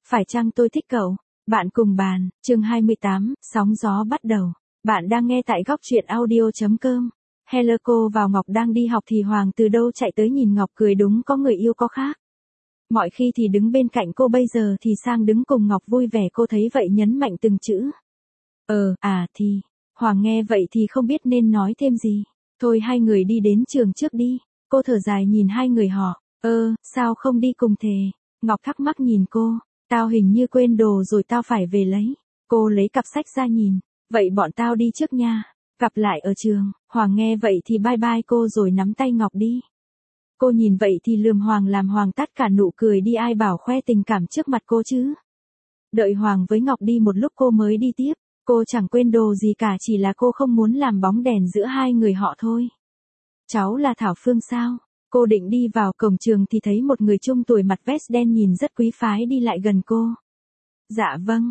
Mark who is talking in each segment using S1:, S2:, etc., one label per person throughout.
S1: Phải chăng tôi thích cậu? Bạn cùng bàn, chương 28, sóng gió bắt đầu. Bạn đang nghe tại góc truyện audio.com. Hello cô vào Ngọc đang đi học thì Hoàng từ đâu chạy tới nhìn Ngọc cười đúng có người yêu có khác. Mọi khi thì đứng bên cạnh cô bây giờ thì sang đứng cùng Ngọc vui vẻ cô thấy vậy nhấn mạnh từng chữ. Thì. Hoàng nghe vậy thì không biết nên nói thêm gì. Thôi hai người đi đến trường trước đi. Cô thở dài nhìn hai người họ. Sao không đi cùng thề? Ngọc thắc mắc nhìn cô. Tao hình như quên đồ rồi tao phải về lấy. Cô lấy cặp sách ra nhìn. Vậy bọn tao đi trước nha. Gặp lại ở trường. Hoàng nghe vậy thì bye bye cô rồi nắm tay Ngọc đi. Cô nhìn vậy thì lườm Hoàng làm Hoàng tắt cả nụ cười đi ai bảo khoe tình cảm trước mặt cô chứ. Đợi Hoàng với Ngọc đi một lúc cô mới đi tiếp. Cô chẳng quên đồ gì cả chỉ là cô không muốn làm bóng đèn giữa hai người họ thôi. Cháu là Thảo Phương sao? Cô định đi vào cổng trường thì thấy một người trung tuổi mặc vest đen nhìn rất quý phái đi lại gần cô. Dạ vâng,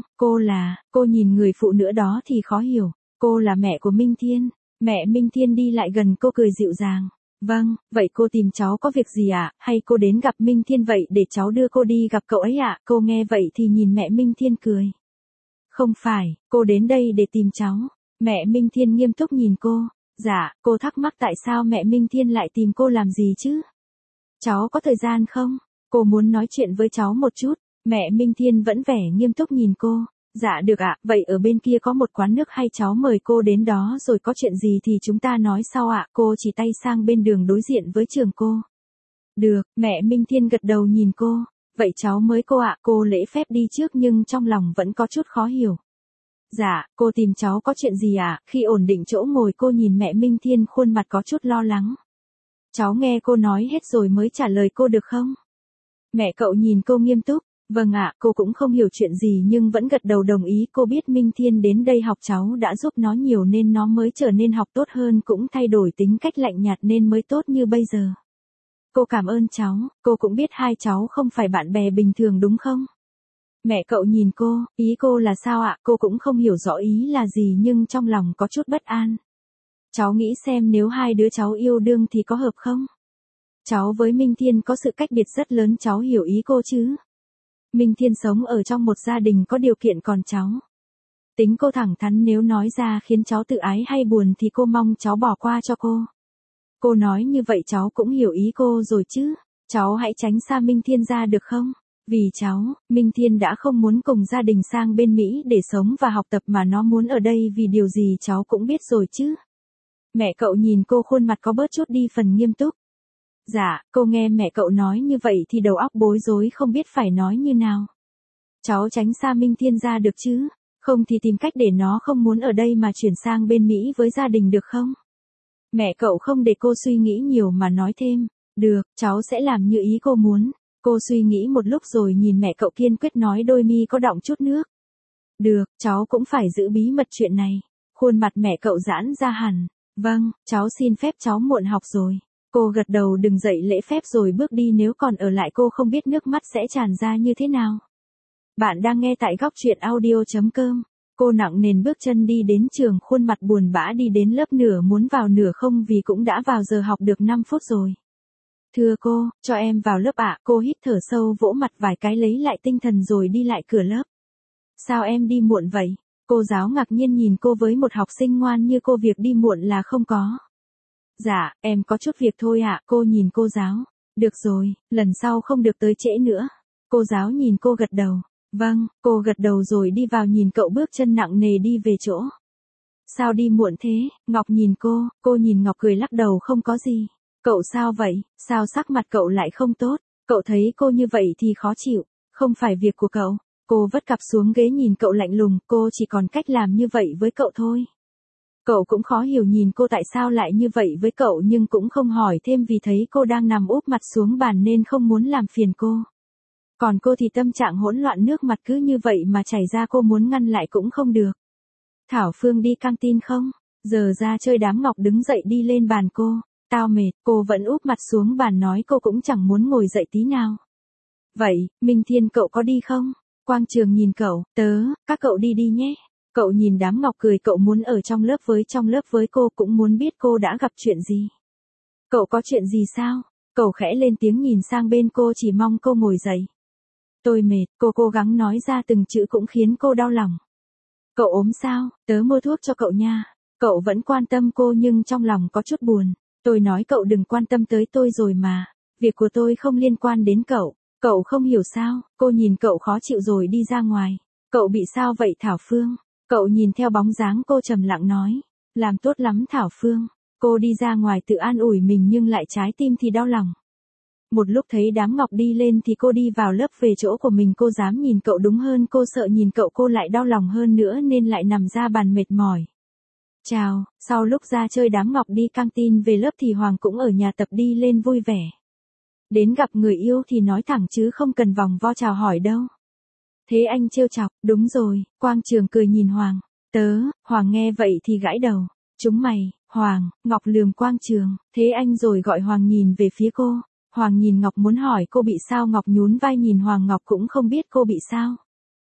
S1: cô nhìn người phụ nữ đó thì khó hiểu. Cô là mẹ của Minh Thiên. Mẹ Minh Thiên đi lại gần cô cười dịu dàng. Vâng, vậy cô tìm cháu có việc gì ạ? Hay cô đến gặp Minh Thiên vậy để cháu đưa cô đi gặp cậu ấy ạ? Cô nghe vậy thì nhìn mẹ Minh Thiên cười. Không phải, cô đến đây để tìm cháu. Mẹ Minh Thiên nghiêm túc nhìn cô. Dạ, cô thắc mắc tại sao mẹ Minh Thiên lại tìm cô làm gì chứ? Cháu có thời gian không? Cô muốn nói chuyện với cháu một chút. Mẹ Minh Thiên vẫn vẻ nghiêm túc nhìn cô. Dạ được ạ, vậy ở bên kia có một quán nước hay cháu mời cô đến đó rồi có chuyện gì thì chúng ta nói sau ạ. Cô chỉ tay sang bên đường đối diện với trường cô. Được, mẹ Minh Thiên gật đầu nhìn cô. Vậy cháu mới cô ạ. Cô lễ phép đi trước nhưng trong lòng vẫn có chút khó hiểu. Dạ, cô tìm cháu có chuyện gì ạ? Khi ổn định chỗ ngồi cô nhìn mẹ Minh Thiên khuôn mặt có chút lo lắng. Cháu nghe cô nói hết rồi mới trả lời cô được không? Mẹ cậu nhìn cô nghiêm túc. Vâng ạ, cô cũng không hiểu chuyện gì nhưng vẫn gật đầu đồng ý. Cô biết Minh Thiên đến đây học cháu đã giúp nó nhiều nên nó mới trở nên học tốt hơn cũng thay đổi tính cách lạnh nhạt nên mới tốt như bây giờ. Cô cảm ơn cháu, cô cũng biết hai cháu không phải bạn bè bình thường đúng không? Mẹ cậu nhìn cô, ý cô là sao ạ? Cô cũng không hiểu rõ ý là gì nhưng trong lòng có chút bất an. Cháu nghĩ xem nếu hai đứa cháu yêu đương thì có hợp không? Cháu với Minh Thiên có sự cách biệt rất lớn cháu hiểu ý cô chứ? Minh Thiên sống ở trong một gia đình có điều kiện còn cháu. Tính cô thẳng thắn nếu nói ra khiến cháu tự ái hay buồn thì cô mong cháu bỏ qua cho cô. Cô nói như vậy cháu cũng hiểu ý cô rồi chứ. Cháu hãy tránh xa Minh Thiên ra được không? Vì cháu, Minh Thiên đã không muốn cùng gia đình sang bên Mỹ để sống và học tập mà nó muốn ở đây vì điều gì cháu cũng biết rồi chứ. Mẹ cậu nhìn cô khuôn mặt có bớt chút đi phần nghiêm túc. Dạ, cô nghe mẹ cậu nói như vậy thì đầu óc bối rối không biết phải nói như nào. Cháu tránh xa Minh Thiên ra được chứ, không thì tìm cách để nó không muốn ở đây mà chuyển sang bên Mỹ với gia đình được không? Mẹ cậu không để cô suy nghĩ nhiều mà nói thêm, được, cháu sẽ làm như ý cô muốn. Cô suy nghĩ một lúc rồi nhìn mẹ cậu kiên quyết nói đôi mi có đọng chút nước. Được, cháu cũng phải giữ bí mật chuyện này. Khuôn mặt mẹ cậu giãn ra hẳn. Vâng, cháu xin phép cháu muộn học rồi. Cô gật đầu đừng dậy lễ phép rồi bước đi nếu còn ở lại cô không biết nước mắt sẽ tràn ra như thế nào. Bạn đang nghe tại góc truyện audio.com. Cô nặng nề bước chân đi đến trường khuôn mặt buồn bã đi đến lớp nửa muốn vào nửa không vì cũng đã vào giờ học được 5 phút rồi. Thưa cô, cho em vào lớp ạ. Cô hít thở sâu vỗ mặt vài cái lấy lại tinh thần rồi đi lại cửa lớp. Sao em đi muộn vậy? Cô giáo ngạc nhiên nhìn cô với một học sinh ngoan như cô việc đi muộn là không có. Dạ, em có chút việc thôi ạ. Cô nhìn cô giáo. Được rồi, lần sau không được tới trễ nữa. Cô giáo nhìn cô gật đầu. Vâng, cô gật đầu rồi đi vào nhìn cậu bước chân nặng nề đi về chỗ. Sao đi muộn thế? Ngọc nhìn cô nhìn Ngọc cười lắc đầu không có gì. Cậu sao vậy? Sao sắc mặt cậu lại không tốt? Cậu thấy cô như vậy thì khó chịu. Không phải việc của cậu. Cô vất cặp xuống ghế nhìn cậu lạnh lùng. Cô chỉ còn cách làm như vậy với cậu thôi. Cậu cũng khó hiểu nhìn cô tại sao lại như vậy với cậu nhưng cũng không hỏi thêm vì thấy cô đang nằm úp mặt xuống bàn nên không muốn làm phiền cô. Còn cô thì tâm trạng hỗn loạn nước mặt cứ như vậy mà chảy ra cô muốn ngăn lại cũng không được. Thảo Phương đi căng tin không? Giờ ra chơi đám Ngọc đứng dậy đi lên bàn cô. Tao mệt, cô vẫn úp mặt xuống bàn nói cô cũng chẳng muốn ngồi dậy tí nào. Vậy, Minh Thiên cậu có đi không? Quang Trường nhìn cậu, các cậu đi đi nhé. Cậu nhìn đám Ngọc cười cậu muốn ở trong lớp với cô cũng muốn biết cô đã gặp chuyện gì. Cậu có chuyện gì sao? Cậu khẽ lên tiếng nhìn sang bên cô chỉ mong cô ngồi dậy. Tôi mệt, cô cố gắng nói ra từng chữ cũng khiến cô đau lòng. Cậu ốm sao, tớ mua thuốc cho cậu nha. Cậu vẫn quan tâm cô nhưng trong lòng có chút buồn. Tôi nói cậu đừng quan tâm tới tôi rồi mà. Việc của tôi không liên quan đến cậu. Cậu không hiểu sao, cô nhìn cậu khó chịu rồi đi ra ngoài. Cậu bị sao vậy Thảo Phương? Cậu nhìn theo bóng dáng cô trầm lặng nói. Làm tốt lắm Thảo Phương. Cô đi ra ngoài tự an ủi mình nhưng lại trái tim thì đau lòng. Một lúc thấy đám Ngọc đi lên thì cô đi vào lớp về chỗ của mình, cô dám nhìn cậu, đúng hơn cô sợ nhìn cậu cô lại đau lòng hơn nữa nên lại nằm ra bàn mệt mỏi. Chào, sau lúc ra chơi đám Ngọc đi căng tin về lớp thì Hoàng cũng ở nhà tập đi lên vui vẻ. Đến gặp người yêu thì nói thẳng chứ không cần vòng vo chào hỏi đâu. Thế anh trêu chọc, đúng rồi, Quang Trường cười nhìn Hoàng. Hoàng nghe vậy thì gãi đầu. Chúng mày, Hoàng, Ngọc lườm Quang Trường, thế anh rồi gọi Hoàng nhìn về phía cô. Hoàng nhìn Ngọc muốn hỏi cô bị sao, Ngọc nhún vai nhìn Hoàng, Ngọc cũng không biết cô bị sao.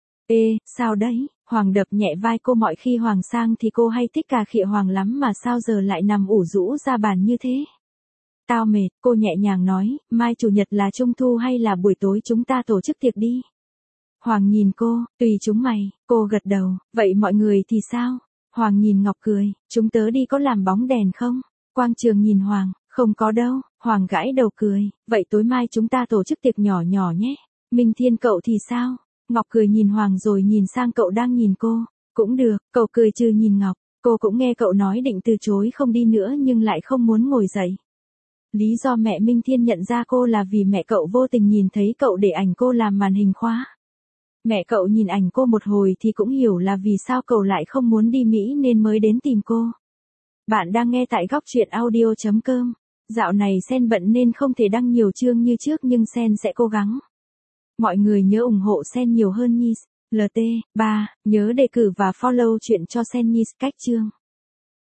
S1: Ê, sao đấy? Hoàng đập nhẹ vai cô, mọi khi Hoàng sang thì cô hay thích cà khịa Hoàng lắm mà sao giờ lại nằm ủ rũ ra bàn như thế? Tao mệt, cô nhẹ nhàng nói, mai chủ nhật là trung thu hay là buổi tối chúng ta tổ chức tiệc đi. Hoàng nhìn cô, tùy chúng mày, cô gật đầu, vậy mọi người thì sao? Hoàng nhìn Ngọc cười, chúng tớ đi có làm bóng đèn không? Quang Trường nhìn Hoàng, không có đâu. Hoàng gãi đầu cười, vậy tối mai chúng ta tổ chức tiệc nhỏ nhỏ nhé. Minh Thiên cậu thì sao? Ngọc cười nhìn Hoàng rồi nhìn sang cậu đang nhìn cô. Cũng được, cậu cười trừ nhìn Ngọc. Cô cũng nghe cậu nói định từ chối không đi nữa nhưng lại không muốn ngồi dậy. Lý do mẹ Minh Thiên nhận ra cô là vì mẹ cậu vô tình nhìn thấy cậu để ảnh cô làm màn hình khóa. Mẹ cậu nhìn ảnh cô một hồi thì cũng hiểu là vì sao cậu lại không muốn đi Mỹ nên mới đến tìm cô. Bạn đang nghe tại góc truyện audio.com. Dạo này Sen bận nên không thể đăng nhiều chương như trước nhưng Sen sẽ cố gắng. Mọi người nhớ ủng hộ Sen nhiều hơn nhé. LT, 3, nhớ đề cử và follow chuyện cho Sen nhé. Cách chương.